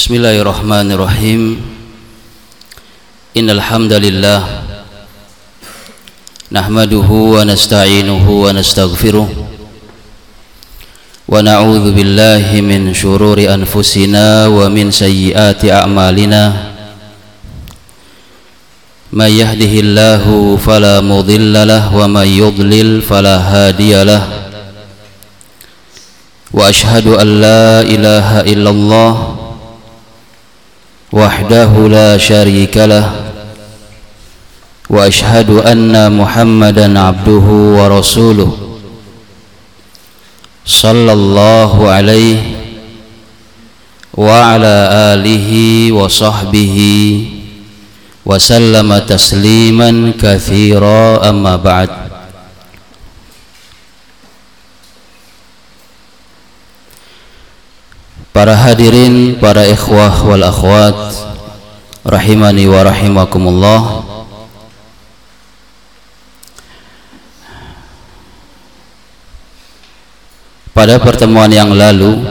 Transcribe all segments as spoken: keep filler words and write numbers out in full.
Bismillahirrahmanirrahim. Innal hamdalillah nahmaduhu wa nasta'inuhu wa nastaghfiruh wa na'udzu billahi min syururi anfusina wa min sayyiati a'malina. May yahdihillahu fala mudilla lahu wa may yudlil fala hadiya lahu. Wa ashhadu an la ilaha illallah wahdahu la syarika lah wa ashhadu anna Muhammadan abduhu wa rasuluh sallallahu alaihi wa ala alihi wa sahbihi wa sallama tasliman katsira, amma ba'd. Para hadirin, para ikhwah wal akhwat rahimani wa rahimakumullah. Pada pertemuan yang lalu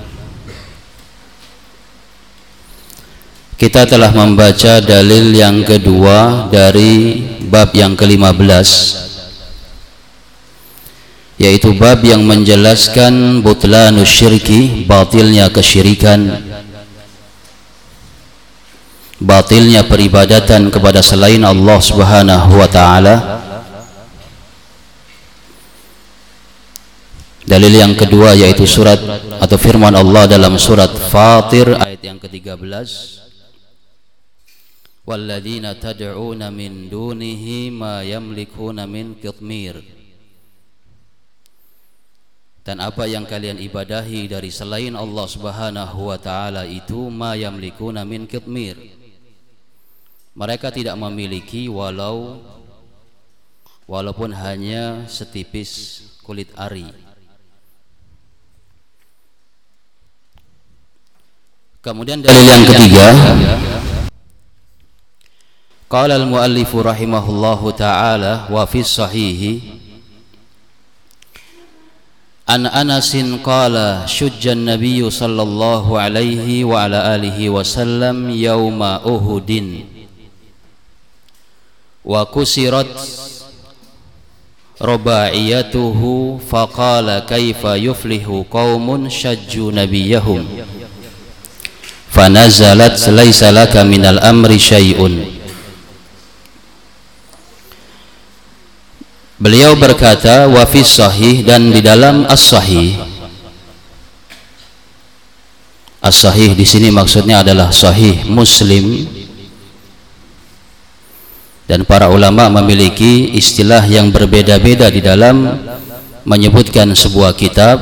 kita telah membaca dalil yang kedua dari bab yang kelima belas, yaitu bab yang menjelaskan butlanus syirki, batilnya kesyirikan, batilnya peribadatan kepada selain Allah Subhanahu wa ta'ala. Dalil yang kedua yaitu surat atau firman Allah dalam surat Fatir ayat yang ketiga belas, walladzina tad'una min dunihi ma yamlikuna min qitmir. Dan apa yang kalian ibadahi dari selain Allah Subhanahu wa ta'ala itu ma yamlikuna min qitmir, mereka tidak memiliki walau walaupun hanya setipis kulit ari. Kemudian dalil yang ketiga, qala al-muallifu rahimahullahu ta'ala wa fi sahihi an Anasin qala syujjan nabiyyu sallallahu alaihi wa ala alihi wasallam yawma Uhudin wa kusirat rubaiyatuhu faqala kaifa yuflihu qaumun syajju nabiyahum fanazalat laysa laka minal amri syai'un. Beliau berkata wa fi sahih, dan di dalam as-sahih. As-sahih di sini maksudnya adalah sahih Muslim. Dan para ulama memiliki istilah yang berbeda-beda di dalam menyebutkan sebuah kitab.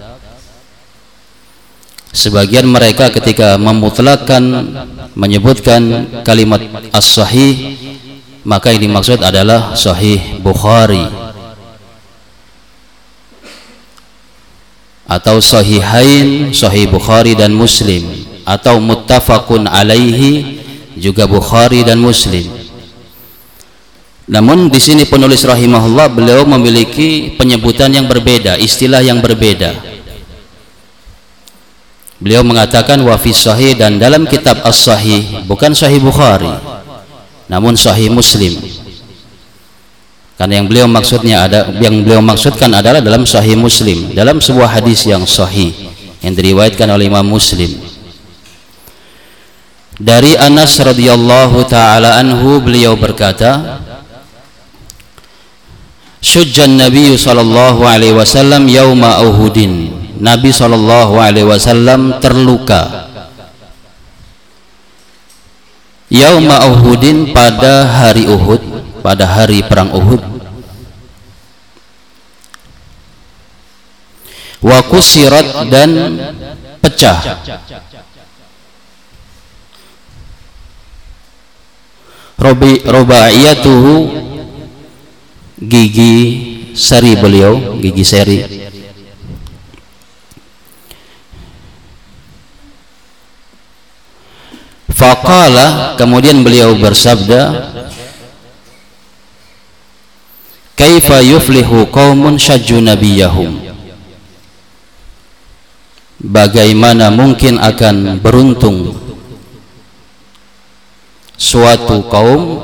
Sebagian mereka ketika memutlakkan menyebutkan kalimat as-sahih, maka ini maksud adalah Sahih Bukhari atau Sahihain, Sahih Bukhari dan Muslim, atau muttafaqun alaihi, juga Bukhari dan Muslim. Namun di sini penulis rahimahullah beliau memiliki penyebutan yang berbeda, istilah yang berbeda. Beliau mengatakan wa fi sahih, dan dalam kitab as-sahih, bukan Sahih Bukhari namun Sahih Muslim. Karena yang beliau maksudnya ada yang beliau maksudkan adalah dalam Sahih Muslim, dalam sebuah hadis yang sahih yang diriwayatkan oleh Imam Muslim. Dari Anas radhiyallahu taala anhu, beliau berkata, syujjan nabiyyu sallallahu alaihi wasallam yauma Uhudin. Nabi sallallahu alaihi wasallam terluka yauma Uhudin, pada hari Uhud, pada hari perang Uhud. Wa kusirat, dan pecah Robi rubaiyatuhu, gigi seri beliau, gigi seri. Faqala, kemudian beliau bersabda, kaifa yuflihu qaumun syajju nabiyahum. bagaimana mungkin akan beruntung suatu kaum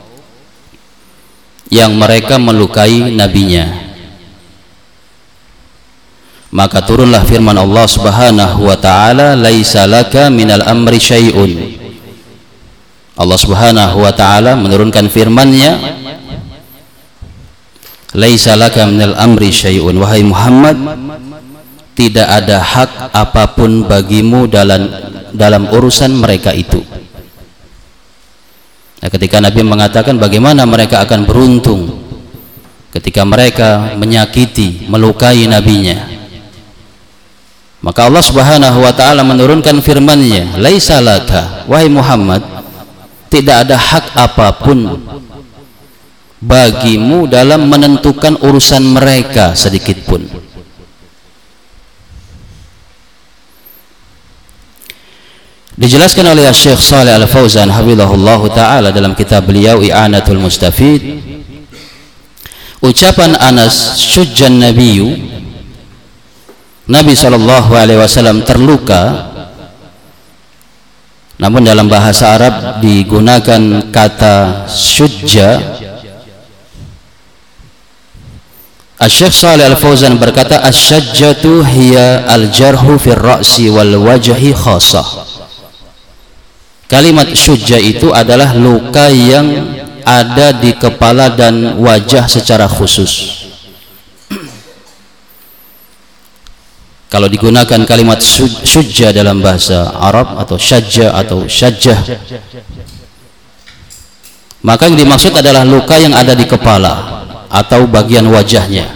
yang mereka melukai nabinya. Maka turunlah firman Allah Subhanahu wa taala, laisa laka minal amri syai'un. Allah Subhanahu wa taala menurunkan firman-Nya, laisa laka minal amri syai'un, wahai Muhammad, tidak ada hak apapun bagimu dalam dalam urusan mereka itu. Nah, ketika Nabi mengatakan bagaimana mereka akan beruntung ketika mereka menyakiti, melukai nabinya, maka Allah Subhanahu wa taala menurunkan firman-Nya, laisa laka, wahai Muhammad, tidak ada hak apapun bagimu dalam menentukan urusan mereka sedikit pun. Dijelaskan oleh Syekh Shalih Al-Fauzan hafizahullahu taala dalam kitab beliau I'anatul Mustafid, ucapan Anas, syujjan nabiyyu, Nabi shallallahu alaihi wasallam terluka, namun dalam bahasa Arab digunakan kata syujja. Asy-Syaikh Shalih Al-Fauzan berkata, asy-syajjatu hiya al-jarhu fir ra'si wal wajhi khassah. Kalimat syujja itu adalah luka yang ada di kepala dan wajah secara khusus. Kalau digunakan kalimat syujja dalam bahasa Arab atau syajja atau syajjah, maka yang dimaksud adalah luka yang ada di kepala atau bagian wajahnya.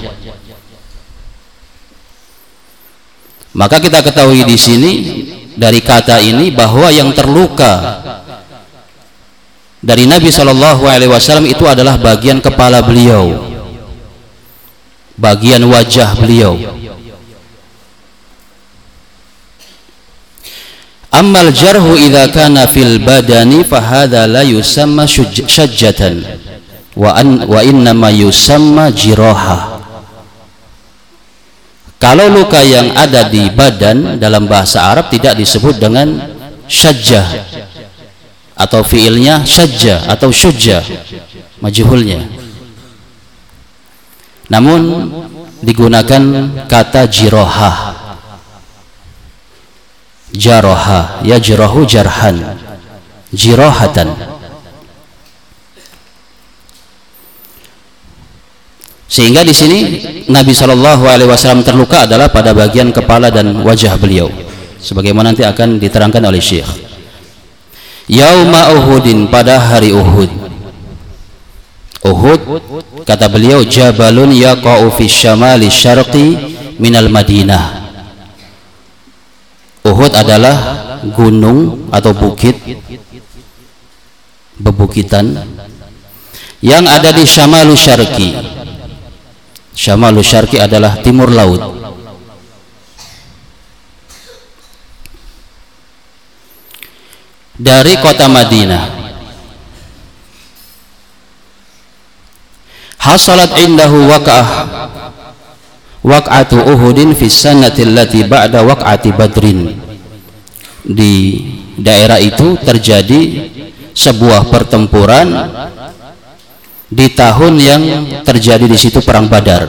Maka kita ketahui di sini dari kata ini bahwa yang terluka dari Nabi shallallahu alaihi wasallam itu adalah bagian kepala beliau, bagian wajah beliau. Ammal jarhu idza kana fil badani fa hadza la yusamma syajjatan wa an wa inna ma yusamma jiraha. Kalau luka yang ada di badan dalam bahasa Arab tidak disebut dengan syajjah, atau fiilnya syajjah atau syujja majhulnya, namun digunakan kata jiraha. Jaraha yajrahu jarhan, jirahatan. Sehingga di sini Nabi shallallahu alaihi wasallam terluka adalah pada bagian kepala dan wajah beliau, sebagaimana nanti akan diterangkan oleh Syekh. Yauma Uhudin, pada hari Uhud. Uhud, kata beliau, jabalun yaqa'u fi syamali syarqi minal Madinah. Uhud adalah gunung atau bukit, bebukitan yang ada di Syamalu Syarqi. Syamalu Syarqi adalah timur laut. Dari kota Madinah. Hasalat indahu waqa'ah waq'atu Uhudin fi sanati allati ba'da waq'ati Badrin. Di daerah itu terjadi sebuah pertempuran di tahun yang terjadi di situ perang Badar.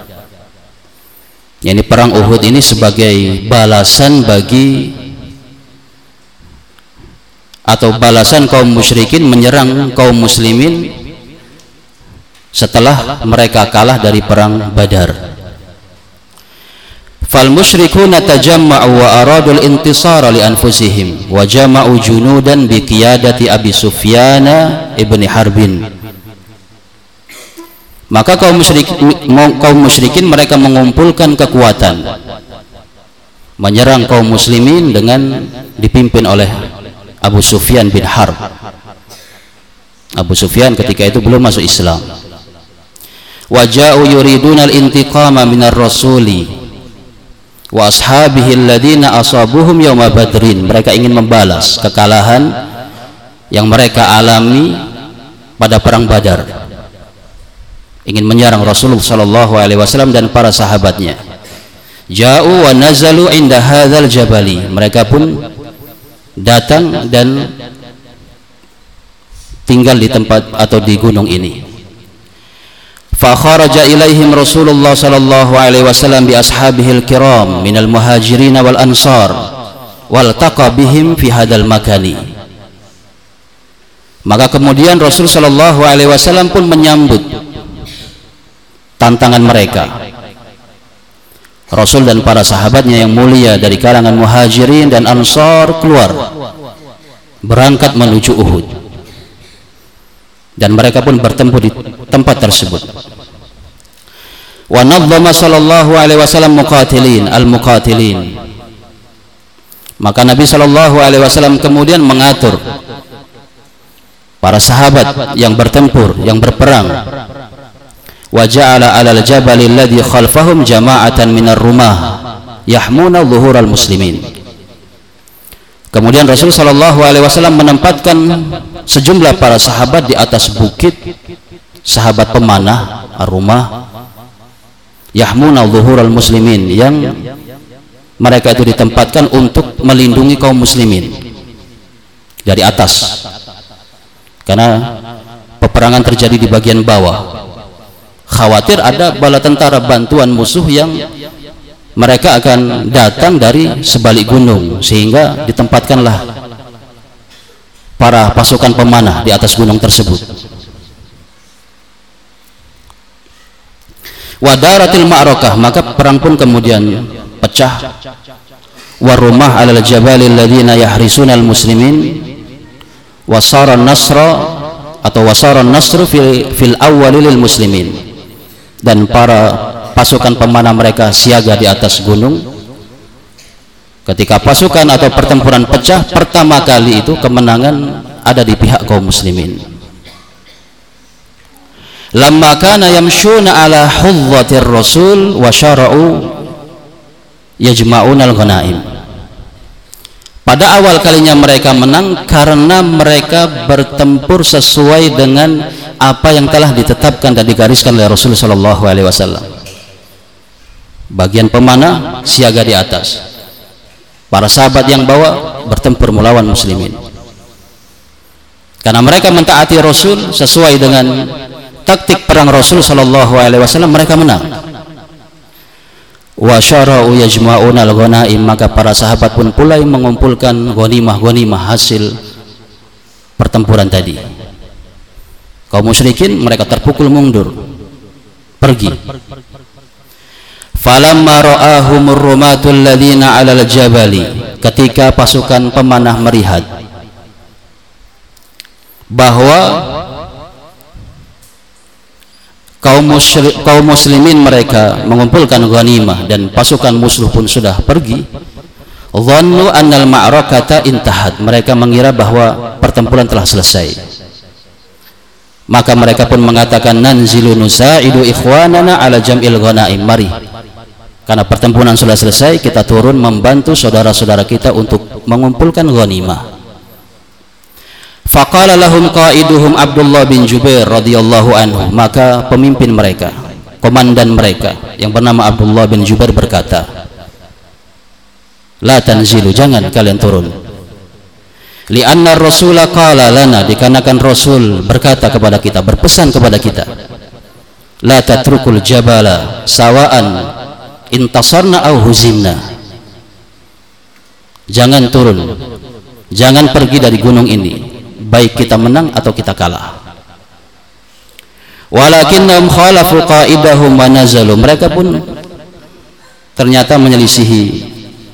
Yani perang Uhud ini sebagai balasan bagi atau balasan kaum musyrikin menyerang kaum muslimin setelah mereka kalah dari perang Badar. Fal musyrikuna tajamma'u wa aradul intisara li anfusihim wa jama'u junudan bi qiyadati Abi Sufyan ibni Harbin. Maka kaum musyrikin, kaum musyrikin mereka mengumpulkan kekuatan menyerang kaum muslimin dengan dipimpin oleh Abu Sufyan bin Harb. Abu Sufyan ketika itu belum masuk Islam. Wa ja'u yuriduna al-intiqama minar rasuli wa ashabihi alladhina asabuhum yawma Badrin. Mereka ingin membalas kekalahan yang mereka alami pada perang Badar, ingin menyerang Rasulullah sallallahu alaihi wasallam dan para sahabatnya. Ja'u wa nazalu inda hadzal jabali, mereka pun datang dan tinggal di tempat atau di gunung ini. Fa kharaja ilaihim Rasulullah sallallahu alaihi wasallam bi ashabihil kiram minal muhajirin wal ansar wal taqa bihim fi hadzal makani. Maka kemudian Rasul sallallahu alaihi wasallam pun menyambut tantangan mereka. Rasul dan para sahabatnya yang mulia dari kalangan muhajirin dan ansar keluar berangkat menuju Uhud, dan mereka pun bertempur di tempat tersebut. Wa nadzama sallallahu alaihi wasallam muqatilin al-muqatilin, maka Nabi sallallahu alaihi wasallam kemudian mengatur para sahabat yang bertempur, yang berperang. Wa ja'ala 'alal jabali alladhi khalfahum jama'atan minar rumah yahmuna dhuhural muslimin. Kemudian Rasul sallallahu alaihi wasallam menempatkan sejumlah para sahabat di atas bukit, sahabat pemanah ar-rumah, yahmuna dhuhural muslimin, yang mereka itu ditempatkan untuk melindungi kaum muslimin dari atas, karena peperangan terjadi di bagian bawah. Khawatir ada bala tentara bantuan musuh yang mereka akan datang dari sebalik gunung, sehingga ditempatkanlah para pasukan pemanah di atas gunung tersebut. Wadaratil ma'rakah, maka perang pun kemudian pecah. Warumah 'alal jabalil ladzina yahrisunal muslimin wasara nasra atau wasara nasru fil fil awwali lil muslimin, dan para pasukan pemanah mereka siaga di atas gunung. Ketika pasukan atau pertempuran pecah, pertama kali itu kemenangan ada di pihak kaum muslimin. Lamma kana yamshuna ala hudzatir rasul wa syara'u yajma'unal ghanaim. Pada awal kalinya mereka menang karena mereka bertempur sesuai dengan apa yang telah ditetapkan dan digariskan oleh Rasul sallallahu alaihi wasallam. Bagian pemanah siaga di atas, para sahabat yang bawa bertempur melawan muslimin. Karena mereka mentaati Rasul sesuai dengan taktik perang Rasul sallallahu alaihi wasallam, mereka menang. Wa syara'u yajma'una al-ghanaim, maka para sahabat pun mulai mengumpulkan ghanimah-ghanimah hasil pertempuran tadi. Kaum musyrikin mereka terpukul mundur, pergi. Falamma ra'ahumur rumatul ladzina 'alal jabali, ketika pasukan pemanah melihat bahwa kaum, musyri, kaum muslimin mereka mengumpulkan ghanimah dan pasukan musuh pun sudah pergi, dhannu annal ma'rakata intahat, mereka mengira bahwa pertempuran telah selesai. Maka mereka pun mengatakan, nanzilu nusa'idu ikhwanana ala jam'il ghanaim, mari, karena pertempuran sudah selesai, kita turun membantu saudara-saudara kita untuk mengumpulkan ghanimah. Faqala lahum qaiduhum Abdullah bin Jubair radhiyallahu anhu, maka pemimpin mereka, komandan mereka yang bernama Abdullah bin Jubair berkata, la tanzilu, jangan kalian turun. Li'anna Rasula qala lana, dikarenakan Rasul berkata kepada kita, berpesan kepada kita, la tatrukul jabala sawa'an intasarna au huzimna, jangan turun, jangan pergi dari gunung ini, baik kita menang atau kita kalah. Walakinnahum khalafu qaidahum wa nazalu, mereka pun ternyata menyelisihi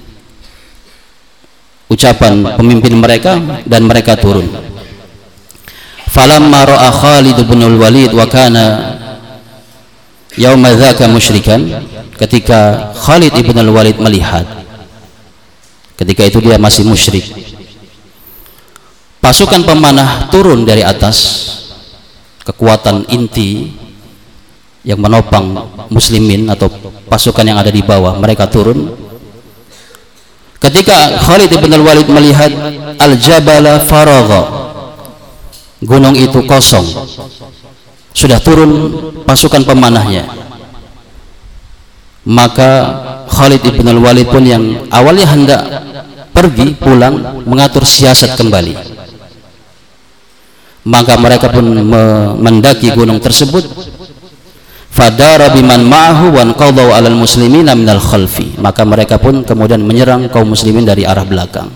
ucapan pemimpin mereka dan mereka turun. Falamma ra'a Khalid bin al-Walid wa kana yauma dzaka musyrikan, ketika Khalid ibn al-Walid melihat, ketika itu dia masih musyrik, pasukan pemanah turun dari atas, kekuatan inti yang menopang muslimin atau pasukan yang ada di bawah, mereka turun. Ketika Khalid ibn al-Walid melihat al-jabala faragha, gunung itu kosong, sudah turun pasukan pemanahnya, Maka Khalid ibn al-Walid pun yang awalnya hendak pergi pulang mengatur siasat kembali. Maka mereka pun mendaki gunung tersebut. Fadara biman ma'ahu wan qadaw 'alal muslimina minal khalfi. Maka mereka pun kemudian menyerang kaum muslimin dari arah belakang.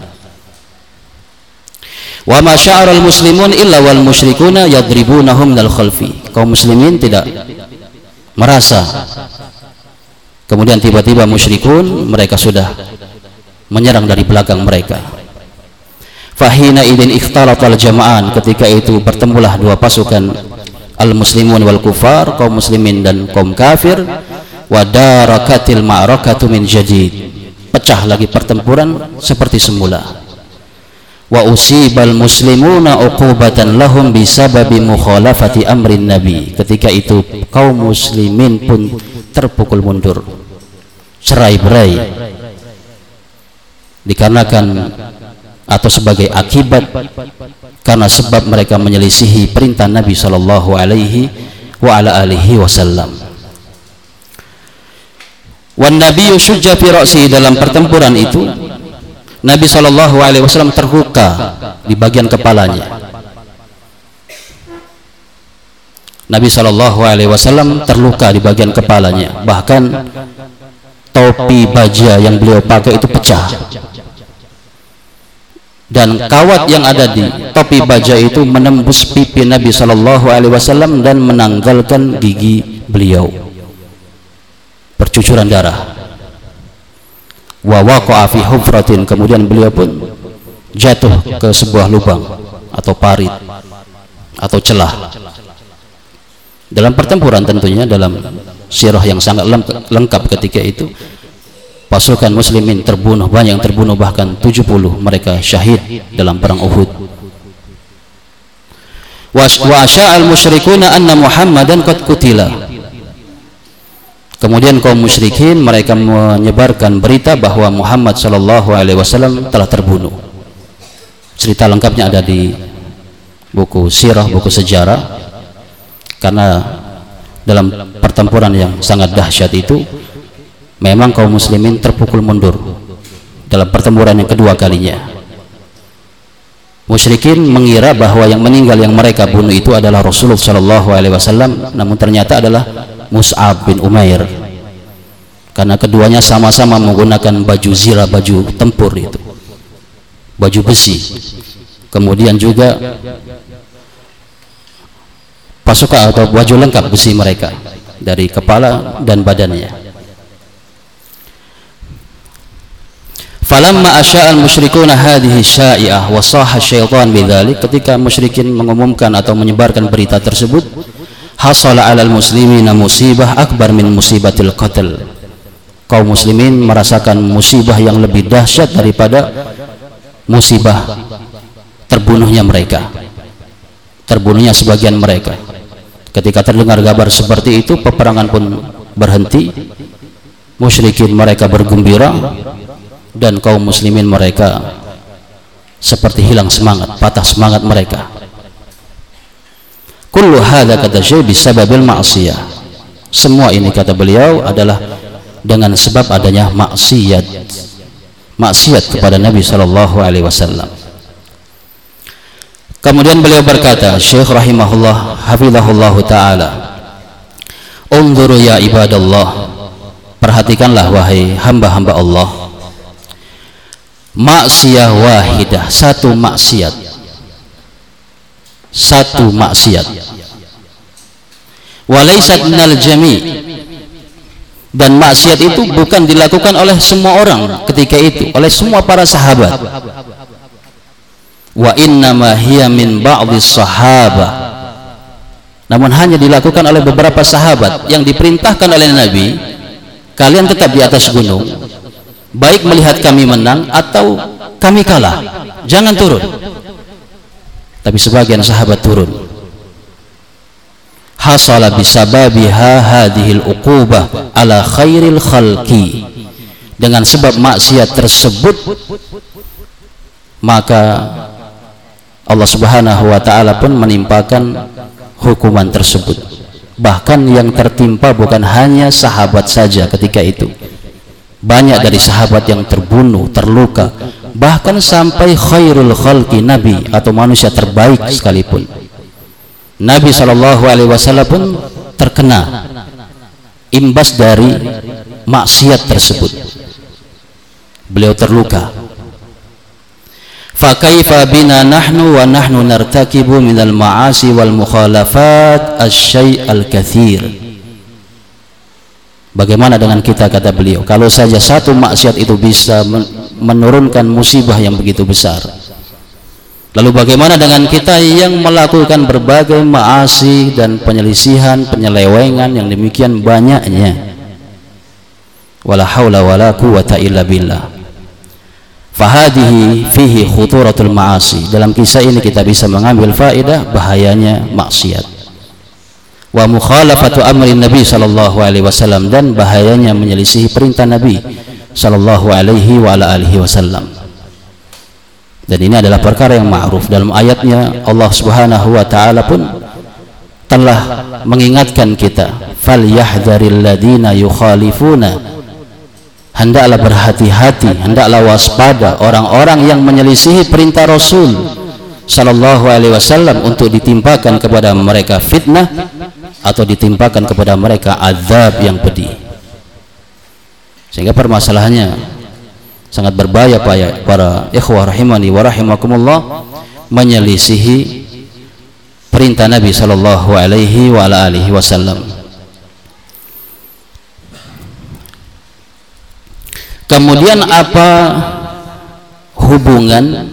Wa ma sya'aral muslimun illa wal musyrikuna yadribunahum minal khalfi. Kaum muslimin tidak merasa. Kemudian tiba-tiba musyrikun mereka sudah menyerang dari belakang mereka. Fahina idin ikhtalatal jama'an, ketika itu bertemulah dua pasukan al-muslimun wal kufar, kaum muslimin dan kaum kafir. Wa darakatil ma'rakatu min jadid, pecah lagi pertempuran seperti semula. Wa usibal muslimuna uqubatan lahum bisababi mukhalafati amrin nabi, ketika itu kaum muslimin pun terpukul mundur, cerai-berai, dikarenakan atau sebagai akibat karena sebab mereka menyelisihi perintah Nabi sallallahu alaihi wa ala alihi wasallam. Wan nabiyyu syujja fi ra'si, dalam pertempuran itu Nabi sallallahu alaihi wasallam terluka di bagian kepalanya. Nabi sallallahu alaihi wasallam terluka di bagian kepalanya, bahkan topi baja yang beliau pakai itu pecah, dan kawat yang ada di topi baja itu menembus pipi Nabi sallallahu alaihi wasallam dan menanggalkan gigi beliau, bercucuran darah. Wa waqa'a fi hufratin, kemudian beliau pun jatuh ke sebuah lubang atau parit atau celah. Dalam pertempuran tentunya, dalam sirah yang sangat lengkap ketika itu, pasukan muslimin terbunuh, banyak yang terbunuh, bahkan tujuh puluh mereka syahid dalam perang Uhud. Wa asya'al musyrikuna anna Muhammadan qad qutila. Kemudian kaum musyrikin mereka menyebarkan berita bahwa Muhammad sallallahu alaihi wasallam telah terbunuh. Cerita lengkapnya ada di buku sirah, buku sejarah. Karena dalam pertempuran yang sangat dahsyat itu memang kaum muslimin terpukul mundur dalam pertempuran yang kedua kalinya. Musyrikin mengira bahwa yang meninggal yang mereka bunuh itu adalah Rasulullah sallallahu alaihi wasallam, namun ternyata adalah Mus'ab bin Umair, karena keduanya sama-sama menggunakan baju zirah, baju tempur itu, baju besi. Kemudian juga pasukan atau baju lengkap besi mereka dari kepala dan badannya. Falamma asya'al musyrikuna hadhihi sya'i'ah wa sahha syaitan bidzalik, ketika musyrikin mengumumkan atau menyebarkan berita tersebut, hasala 'alal muslimina musibah akbar min musibatil qatl. Kaum muslimin merasakan musibah yang lebih dahsyat daripada musibah terbunuhnya mereka, terbunuhnya sebagian mereka. Ketika terdengar kabar seperti itu, peperangan pun berhenti. Musyrikin mereka bergembira, dan kaum muslimin mereka seperti hilang semangat, patah semangat mereka. Kullu hadza kata syekh bisababil ma'siyah. Semua ini kata beliau adalah dengan sebab adanya maksiat, maksiat kepada Nabi sallallahu alaihi wasallam. Kemudian beliau berkata, Syekh rahimahullah hafizahullahu taala, unzuru ya ibadallah, perhatikanlah wahai hamba-hamba Allah, maksiyah wahidah, satu maksiat, satu maksiat, walaysat minal jami', dan maksiat itu bukan dilakukan oleh semua orang ketika itu, oleh semua para sahabat. Wa innama hiya min ba'dis sahabah, namun hanya dilakukan oleh beberapa sahabat yang diperintahkan oleh Nabi, kalian tetap di atas gunung, baik melihat kami menang atau kami kalah, jangan turun. Tapi sebagian sahabat turun. Hasala bisababiha hadhil uqubah ala khairil khalqi, dengan sebab maksiat tersebut maka Allah subhanahu wa ta'ala pun menimpakan hukuman tersebut Bahkan yang tertimpa bukan hanya sahabat saja ketika itu, banyak dari sahabat yang terbunuh, terluka, bahkan sampai khairul khalqi, nabi atau manusia terbaik sekalipun, Nabi shallallahu alaihi wasallam pun terkena imbas dari maksiat tersebut. Beliau terluka. Fa kaifa bina nahnu wa nahnu nartakibu minal ma'asi wal mukhalafat asy-syai' al-katsir. Bagaimana dengan kita, kata beliau, kalau saja satu maksiat itu bisa menurunkan musibah yang begitu besar. Lalu bagaimana dengan kita yang melakukan berbagai maasi dan penyelisihan, penyelewengan yang demikian banyaknya. Wala haula wala quwata illa billah. Fahadihi fihi khuturatul ma'asi. Dalam kisah ini kita bisa mengambil faedah bahayanya maksiat. Wa mukhalafatu amri Nabi sallallahu alaihi wasallam, dan bahayanya menyelisihi perintah Nabi sallallahu alaihi wa ala alihi wasallam. Dan ini adalah perkara yang ma'ruf. Dalam ayatnya Allah Subhanahu wa taala pun telah mengingatkan kita, falyahdharil ladzina yukhalifuna, hendaklah berhati-hati, hendaklah waspada orang-orang yang menyelisihi perintah Rasul sallallahu alaihi wasallam untuk ditimpakan kepada mereka fitnah atau ditimpakan kepada mereka azab yang pedih. Sehingga permasalahannya sangat berbahaya para ikhwah rahimani wa rahimakumullah, menyelisihi perintah Nabi sallallahu alaihi wa ala alihi wasallam. Kemudian apa hubungan,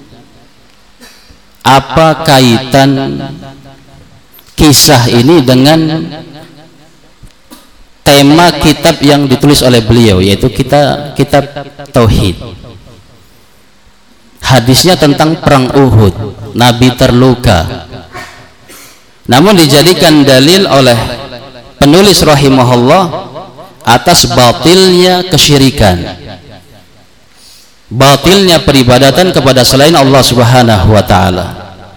apa kaitan kisah ini dengan tema kitab yang ditulis oleh beliau, yaitu kita kitab Tauhid. Hadisnya tentang perang Uhud, Nabi terluka, namun dijadikan dalil oleh penulis rahimahullah atas batilnya kesyirikan, batilnya peribadatan kepada selain Allah Subhanahu wa taala.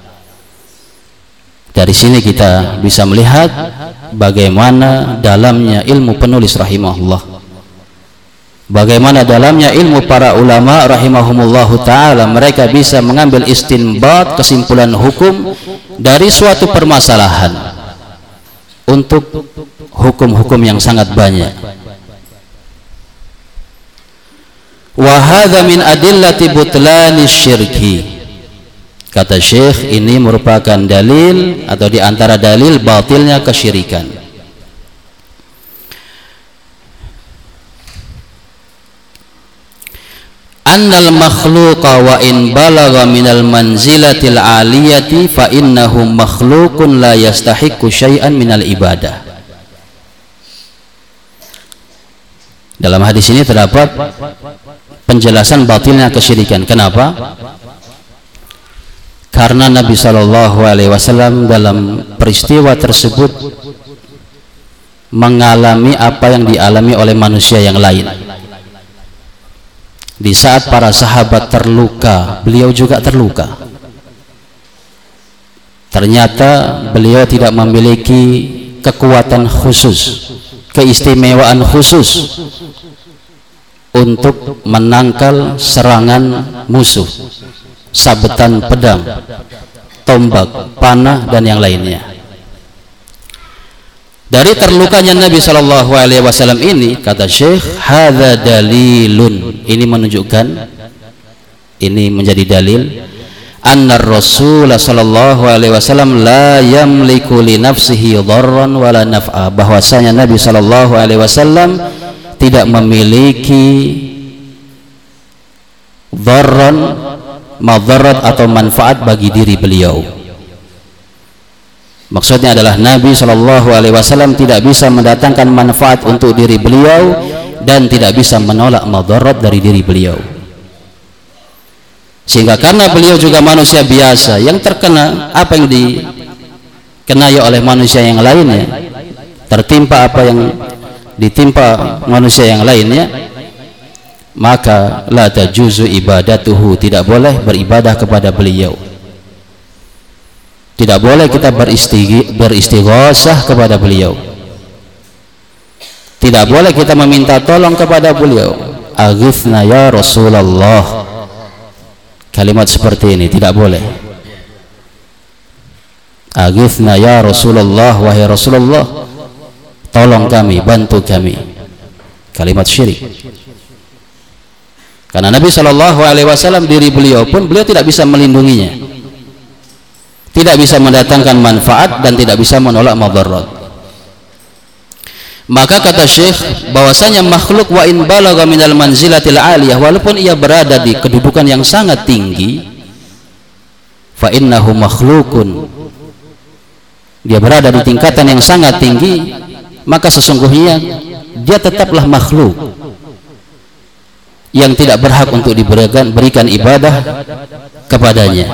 Dari sini kita bisa melihat bagaimana dalamnya ilmu penulis rahimahullah, bagaimana dalamnya ilmu para ulama rahimahumullahu ta'ala. Mereka bisa mengambil istinbat, kesimpulan hukum dari suatu permasalahan untuk hukum-hukum yang sangat banyak. Wa hadza min adillati butlani syirki. Kata Syekh, ini merupakan dalil atau diantara dalil batilnya kesyirikan. Annal makhluqa wa in balagha minal manzilatil aliyati fa innahu makhluqun la yastahiqqu syai'an minal ibadah. Dalam hadis ini terdapat penjelasan batilnya kesyirikan. Kenapa? Karena Nabi Shallallahu Alaihi Wasallam dalam peristiwa tersebut mengalami apa yang dialami oleh manusia yang lain. Di saat para sahabat terluka, beliau juga terluka. Ternyata beliau tidak memiliki kekuatan khusus, keistimewaan khusus untuk menangkal serangan musuh, sabetan pedang, tombak, panah, dan yang lainnya. Dari terlukanya Nabi Shallallahu Alaihi Wasallam ini, kata Syekh, hadza dalilun, ini menunjukkan, ini menjadi dalil, anna Rasul Shallallahu Alaihi Wasallam la yamliku li nafsihi dharran wala naf'a, bahwasanya Nabi Shallallahu Alaihi Wasallam tidak memiliki dharran, madarat atau manfaat bagi diri beliau. Maksudnya adalah Nabi Shallallahu Alaihi Wasallam tidak bisa mendatangkan manfaat untuk diri beliau dan tidak bisa menolak madarat dari diri beliau. Sehingga karena beliau juga manusia biasa yang terkena apa yang dikenai oleh manusia yang lainnya, tertimpa apa yang ditimpa manusia yang lainnya, maka la tajuzu ibadatuhu, tidak boleh beribadah kepada beliau. Tidak boleh kita beristighosah kepada beliau. Tidak boleh kita meminta tolong kepada beliau. Aghithna ya Rasulullah. Kalimat seperti ini tidak boleh. Aghithna ya Rasulullah, wahai Rasulullah, tolong kami, bantu kami. Kalimat syirik. Karena Nabi Shallallahu Alaihi Wasallam, diri beliau pun beliau tidak bisa melindunginya, tidak bisa mendatangkan manfaat dan tidak bisa menolak madarat. Maka kata Syekh bahwasanya makhluk wa in balagha minal manzilatil aliyah, walaupun ia berada di kedudukan yang sangat tinggi, fa innahu makhlukun, dia berada di tingkatan yang sangat tinggi, maka sesungguhnya dia tetaplah makhluk yang tidak berhak untuk diberikan berikan ibadah kepadanya.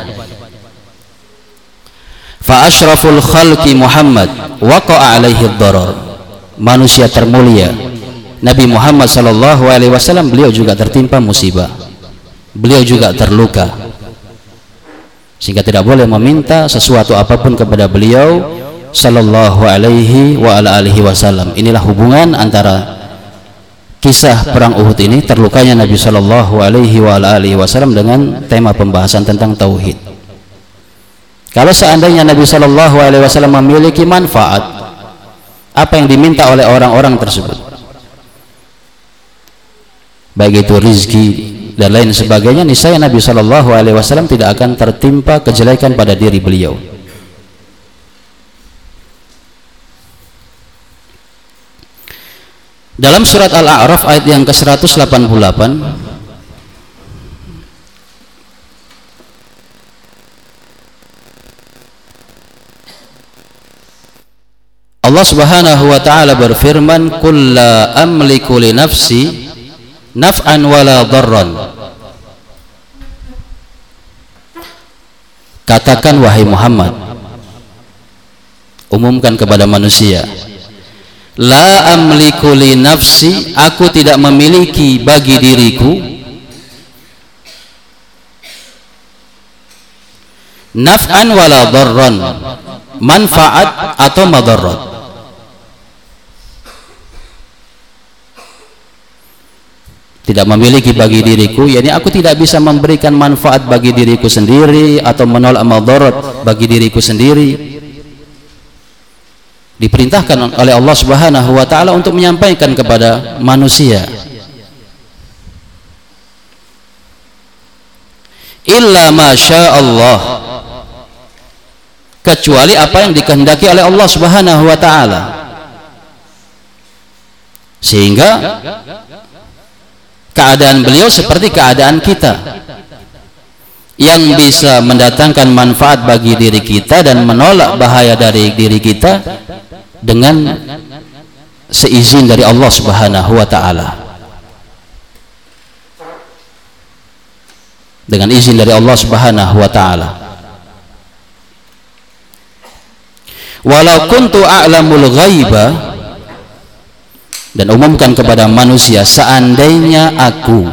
Fa asyraful khalqi Muhammad waqa'a alaihi ad-darar. Manusia termulia Nabi Muhammad sallallahu alaihi wasallam, beliau juga tertimpa musibah, beliau juga terluka, sehingga tidak boleh meminta sesuatu apapun kepada beliau sallallahu alaihi wa ala alihi wasallam. Inilah hubungan antara kisah perang Uhud ini, terlukanya Nabi sallallahu alaihi wa ala alihi wasallam, dengan tema pembahasan tentang tauhid. Kalau seandainya Nabi sallallahu alaihi wasallam memiliki manfaat, apa yang diminta oleh orang-orang tersebut, baik itu rizki dan lain sebagainya, niscaya Nabi Shallallahu Alaihi Wasallam tidak akan tertimpa kejelekan pada diri beliau. Dalam surat Al-A'raf ayat yang ke seratus delapan puluh delapan, Allah Subhanahu wa taala berfirman, "Qul la amliku li nafsi naf'an wala dharran." Katakan wahai Muhammad, umumkan kepada manusia, la amliku li nafsi, aku tidak memiliki bagi diriku naf'an wala dharran, manfaat atau madarat. Tidak memiliki bagi diriku, yakni aku tidak bisa memberikan manfaat bagi diriku sendiri atau menolak madarat bagi diriku sendiri. Diperintahkan oleh Allah Subhanahu wa taala untuk menyampaikan kepada manusia, illa masya Allah, kecuali apa yang dikehendaki oleh Allah Subhanahu wa taala. Sehingga keadaan beliau seperti keadaan kita, yang bisa mendatangkan manfaat bagi diri kita dan menolak bahaya dari diri kita dengan seizin dari Allah Subhanahu wa taala. Dengan izin dari Allah Subhanahu wa taala. Walau kuntu a'lamul ghaiba, dan umumkan kepada manusia, seandainya aku,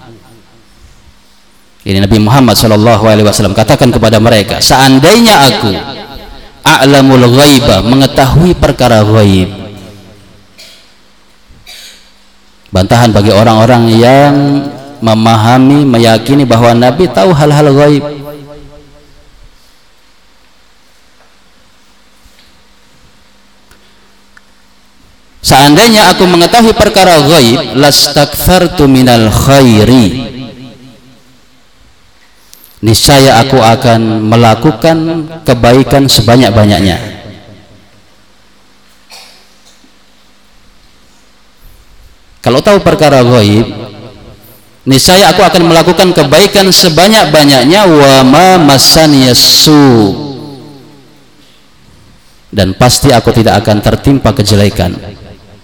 ini Nabi Muhammad sallallahu alaihi wasallam katakan kepada mereka, seandainya aku a'lamul ghaiba, mengetahui perkara ghaib. Bantahan bagi orang-orang yang memahami, meyakini bahwa Nabi tahu hal-hal ghaib. Seandainya aku mengetahui perkara ghaib, lastakthartu minal khairi, niscaya aku akan melakukan kebaikan sebanyak-banyaknya. Kalau tahu perkara ghaib, niscaya aku akan melakukan kebaikan sebanyak-banyaknya. Wa ma massaniyasu, dan pasti aku tidak akan tertimpa kejelekan.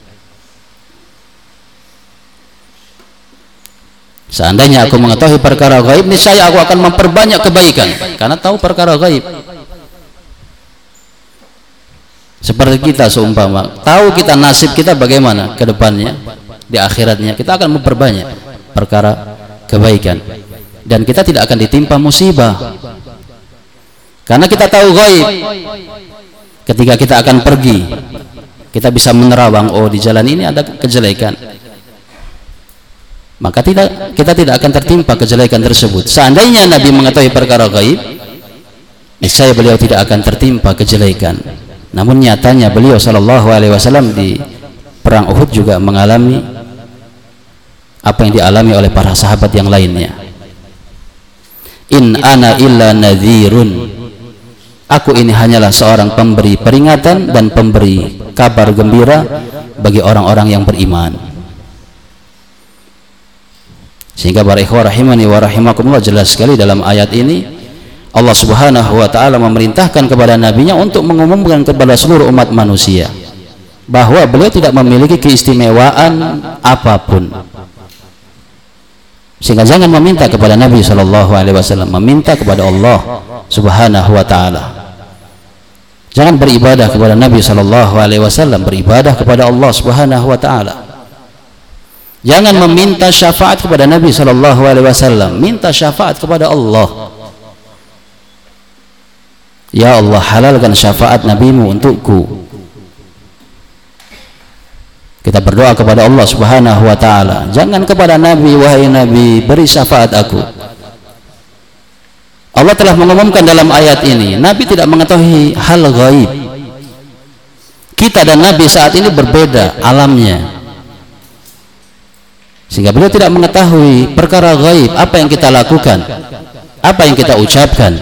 Seandainya aku mengetahui perkara gaib, niscaya aku akan memperbanyak kebaikan, karena tahu perkara gaib. Seperti kita seumpama tahu kita nasib kita bagaimana ke depannya, di akhiratnya, kita akan memperbanyak perkara kebaikan, dan kita tidak akan ditimpa musibah. Karena kita tahu ghaib. Ketika kita akan pergi, kita bisa menerawang, oh di jalan ini ada kejelekan, maka tidak, kita tidak akan tertimpa kejelekan tersebut. Seandainya Nabi mengetahui perkara gaib, niscaya beliau tidak akan tertimpa kejelekan. Namun nyatanya beliau sallallahu alaihi wasallam di perang Uhud juga mengalami apa yang dialami oleh para sahabat yang lainnya. In ana illa nadhirun, aku ini hanyalah seorang pemberi peringatan dan pemberi kabar gembira bagi orang-orang yang beriman. Sehingga para ikhwah rahimani wa rahimakumullah, jelas sekali dalam ayat ini Allah subhanahu wa ta'ala memerintahkan kepada nabinya untuk mengumumkan kepada seluruh umat manusia bahwa beliau tidak memiliki keistimewaan apapun. Sehingga jangan meminta kepada Nabi shallallahu alaihi wasallam, meminta kepada Allah subhanahu wa ta'ala. Jangan beribadah kepada Nabi shallallahu alaihi wasallam, beribadah kepada Allah subhanahu wa ta'ala. Jangan meminta syafaat kepada Nabi shallallahu alaihi wasallam, minta syafaat kepada Allah. Ya Allah, halalkan syafaat nabimu untukku. Kita berdoa kepada Allah subhanahu wa ta'ala, jangan kepada Nabi, wahai Nabi beri syafaat aku. Allah telah mengumumkan dalam ayat ini, Nabi tidak mengetahui hal gaib. Kita dan Nabi saat ini berbeda alamnya, sehingga beliau tidak mengetahui perkara gaib, apa yang kita lakukan, apa yang kita ucapkan.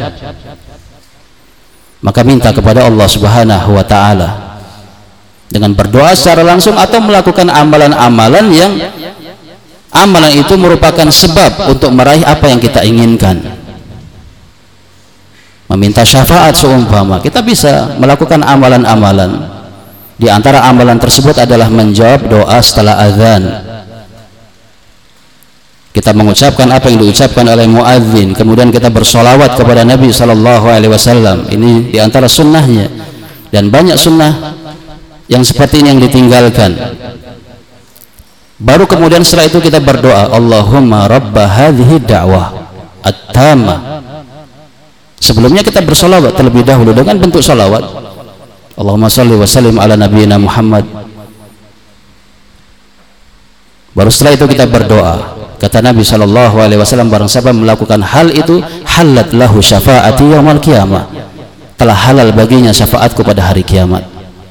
Maka minta kepada Allah subhanahu wa ta'ala dengan berdoa secara langsung atau melakukan amalan-amalan yang amalan itu merupakan sebab untuk meraih apa yang kita inginkan. Meminta syafaat seumpama kita bisa melakukan amalan-amalan. Di antara amalan tersebut adalah menjawab doa setelah azan. Kita mengucapkan apa yang diucapkan oleh muadzin, kemudian kita bersolawat kepada Nabi sallallahu alaihi wasallam. Ini diantara sunnahnya, dan banyak sunnah yang seperti ini yang ditinggalkan. Baru kemudian setelah itu kita berdoa, Allahumma rabba hadhihi da'wah at-tamah. Sebelumnya kita bersolawat terlebih dahulu dengan bentuk solawat, Allahumma salli wa sallim ala nabiyyina Muhammad. Baru setelah itu kita berdoa. Kata Nabi shallallahu alaihi wasallam, barang siapa melakukan hal itu, halat lahu syafaati yaumil qiyamah, telah halal baginya syafaatku pada hari kiamat.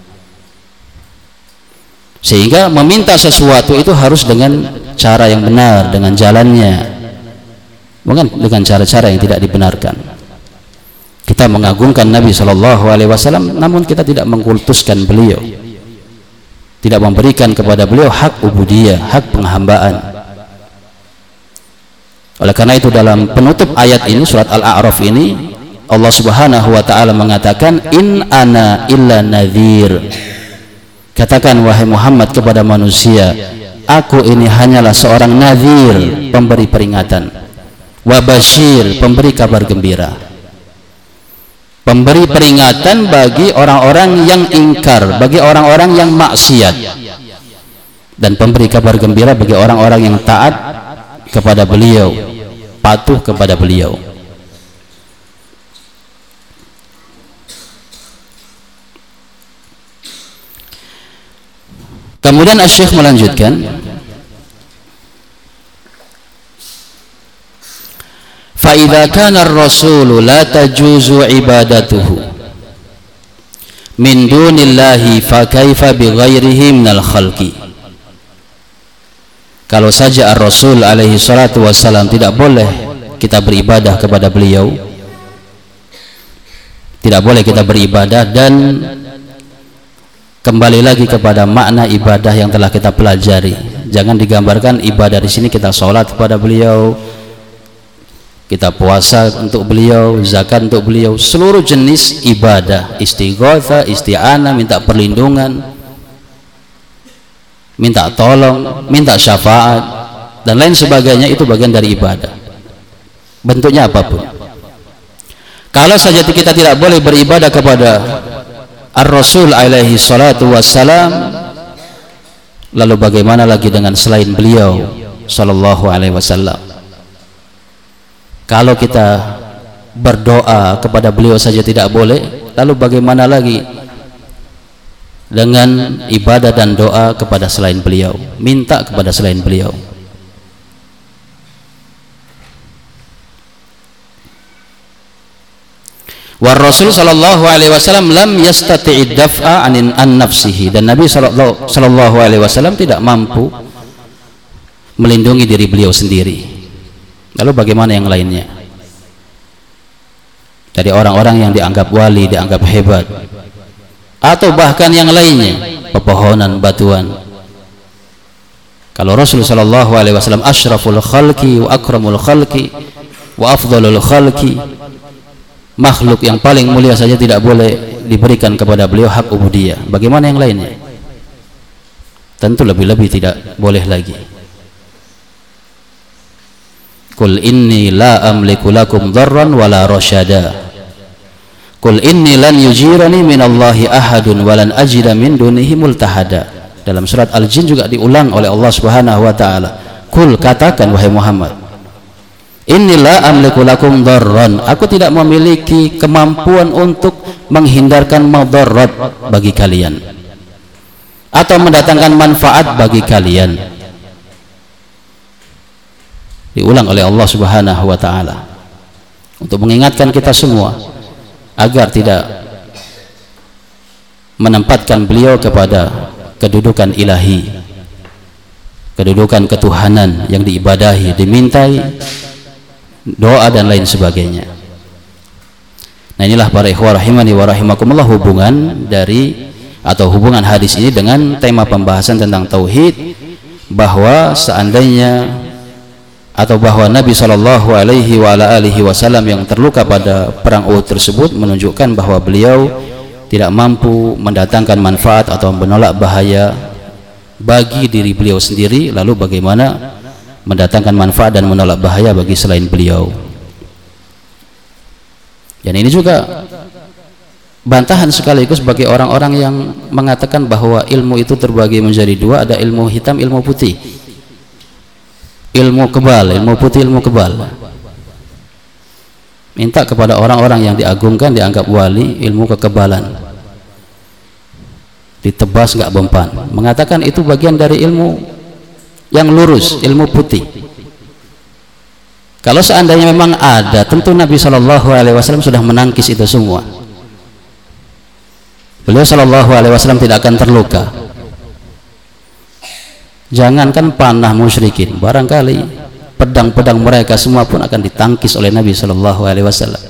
Sehingga meminta sesuatu itu harus dengan cara yang benar, dengan jalannya, bukan dengan cara-cara yang tidak dibenarkan. Kita mengagungkan Nabi shallallahu alaihi wasallam, namun kita tidak mengkultuskan beliau, tidak memberikan kepada beliau hak ubudiyah, hak penghambaan. Oleh karena itu dalam penutup ayat ini, surat Al-A'raf ini, Allah subhanahu wa ta'ala mengatakan, in ana illa nadhir, katakan wahai Muhammad kepada manusia, aku ini hanyalah seorang nadhir, pemberi peringatan, wa basyir, pemberi kabar gembira. Pemberi peringatan bagi orang-orang yang ingkar, bagi orang-orang yang maksiat, dan pemberi kabar gembira bagi orang-orang yang taat kepada beliau, patuh kepada beliau. Kemudian Asy-Syaikh melanjutkan, fa idza kana ar-rasulu la tajuzu ibadatuhu min dunillahi fa kaifa bi ghairihi minal khalqi. Kalau saja Ar-Rasul alaihi salatu wassalam tidak boleh kita beribadah kepada beliau, tidak boleh kita beribadah, dan kembali lagi kepada makna ibadah yang telah kita pelajari. Jangan digambarkan ibadah di sini kita sholat kepada beliau, kita puasa untuk beliau, zakat untuk beliau. Seluruh jenis ibadah, istighatsah, isti'anah, minta perlindungan, minta tolong, minta syafaat, dan lain sebagainya, itu bagian dari ibadah, bentuknya apapun. Kalau saja kita tidak boleh beribadah kepada Ar-Rasul alaihi salatu wassalam, lalu bagaimana lagi dengan selain beliau sallallahu alaihi wasallam? Kalau kita berdoa kepada beliau saja tidak boleh, lalu bagaimana lagi dengan ibadah dan doa kepada selain beliau, minta kepada selain beliau. Wa Rasul sallallahu alaihi wasallam lam yastati'id daf'a anin an nafsihi, dan Nabi sallallahu alaihi wasallam tidak mampu melindungi diri beliau sendiri. Lalu bagaimana yang lainnya? Dari orang-orang yang dianggap wali, dianggap hebat, atau bahkan yang lainnya, pepohonan, batuan. Kalau Rasul sallallahu alaihi wasallam asyraful khalqi wa akramul khalqi wa afdalul khalqi, makhluk yang paling mulia saja tidak boleh diberikan kepada beliau hak ubudiyah, bagaimana yang lainnya? Tentu lebih-lebih tidak boleh lagi. Qul inni la amliku lakum dharran wala rasyada, qul inni lan yujirani minallahi ahadun walan ajida min dunihi multahada. Dalam surat Al-Jin juga diulang oleh Allah Subhanahu wa taala, qul, katakan wahai Muhammad, inilah amliku lakum dharran, aku tidak memiliki kemampuan untuk menghindarkan madarat bagi kalian atau mendatangkan manfaat bagi kalian. Diulang oleh Allah Subhanahu wa taala untuk mengingatkan kita semua agar tidak menempatkan beliau kepada kedudukan ilahi, kedudukan ketuhanan yang diibadahi, dimintai doa dan lain sebagainya. Nah, inilah para ikhwah rahimani wa rahimakumullah hubungan dari atau hubungan hadis ini dengan tema pembahasan tentang tauhid, bahwa seandainya atau bahwa Nabi sallallahu alaihi wa ala alihi wasallam yang terluka pada perang Uhud tersebut menunjukkan bahwa beliau tidak mampu mendatangkan manfaat atau menolak bahaya bagi diri beliau sendiri, lalu bagaimana mendatangkan manfaat dan menolak bahaya bagi selain beliau. Dan ini juga bantahan sekaligus bagi orang-orang yang mengatakan bahwa ilmu itu terbagi menjadi dua, ada ilmu hitam, ilmu putih, ilmu kebal, ilmu putih, ilmu kebal. Minta kepada orang-orang yang diagungkan, dianggap wali, ilmu kekebalan, ditebas nggak mempan, mengatakan itu bagian dari ilmu yang lurus, ilmu putih. Kalau seandainya memang ada, tentu Nabi Shallallahu Alaihi Wasallam sudah menangkis itu semua. Beliau Shallallahu Alaihi Wasallam tidak akan terluka. Jangankan panah musyrikin, barangkali pedang-pedang mereka semua pun akan ditangkis oleh Nabi Shallallahu Alaihi Wasallam.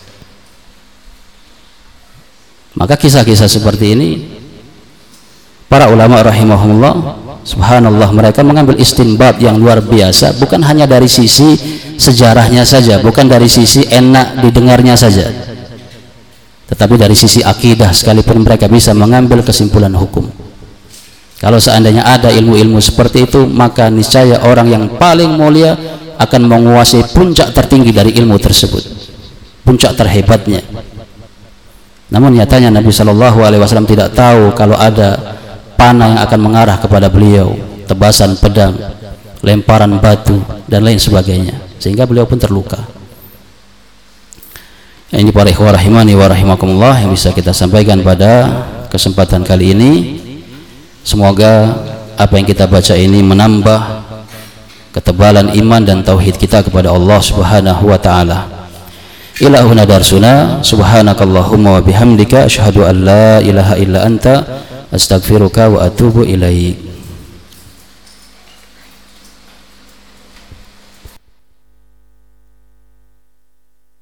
Maka kisah-kisah seperti ini, para ulama rahimahumullah, subhanallah, mereka mengambil istinbat yang luar biasa, bukan hanya dari sisi sejarahnya saja, bukan dari sisi enak didengarnya saja, tetapi dari sisi akidah sekalipun mereka bisa mengambil kesimpulan hukum. Kalau seandainya ada ilmu-ilmu seperti itu, maka niscaya orang yang paling mulia akan menguasai puncak tertinggi dari ilmu tersebut, puncak terhebatnya. Namun nyatanya Nabi Shallallahu Alaihi Wasallam tidak tahu kalau ada panah yang akan mengarah kepada beliau, tebasan pedang, lemparan batu dan lain sebagainya, sehingga beliau pun terluka. Ini para ikhwah rahimani wa rahimakumullah yang bisa kita sampaikan pada kesempatan kali ini. Semoga apa yang kita baca ini menambah ketebalan iman dan tauhid kita kepada Allah Subhanahu wa taala. Ila huna darsuna, subhanakallahumma wa bihamdika asyhadu an la ilaha illa anta astaghfiruka wa atubu ilaik.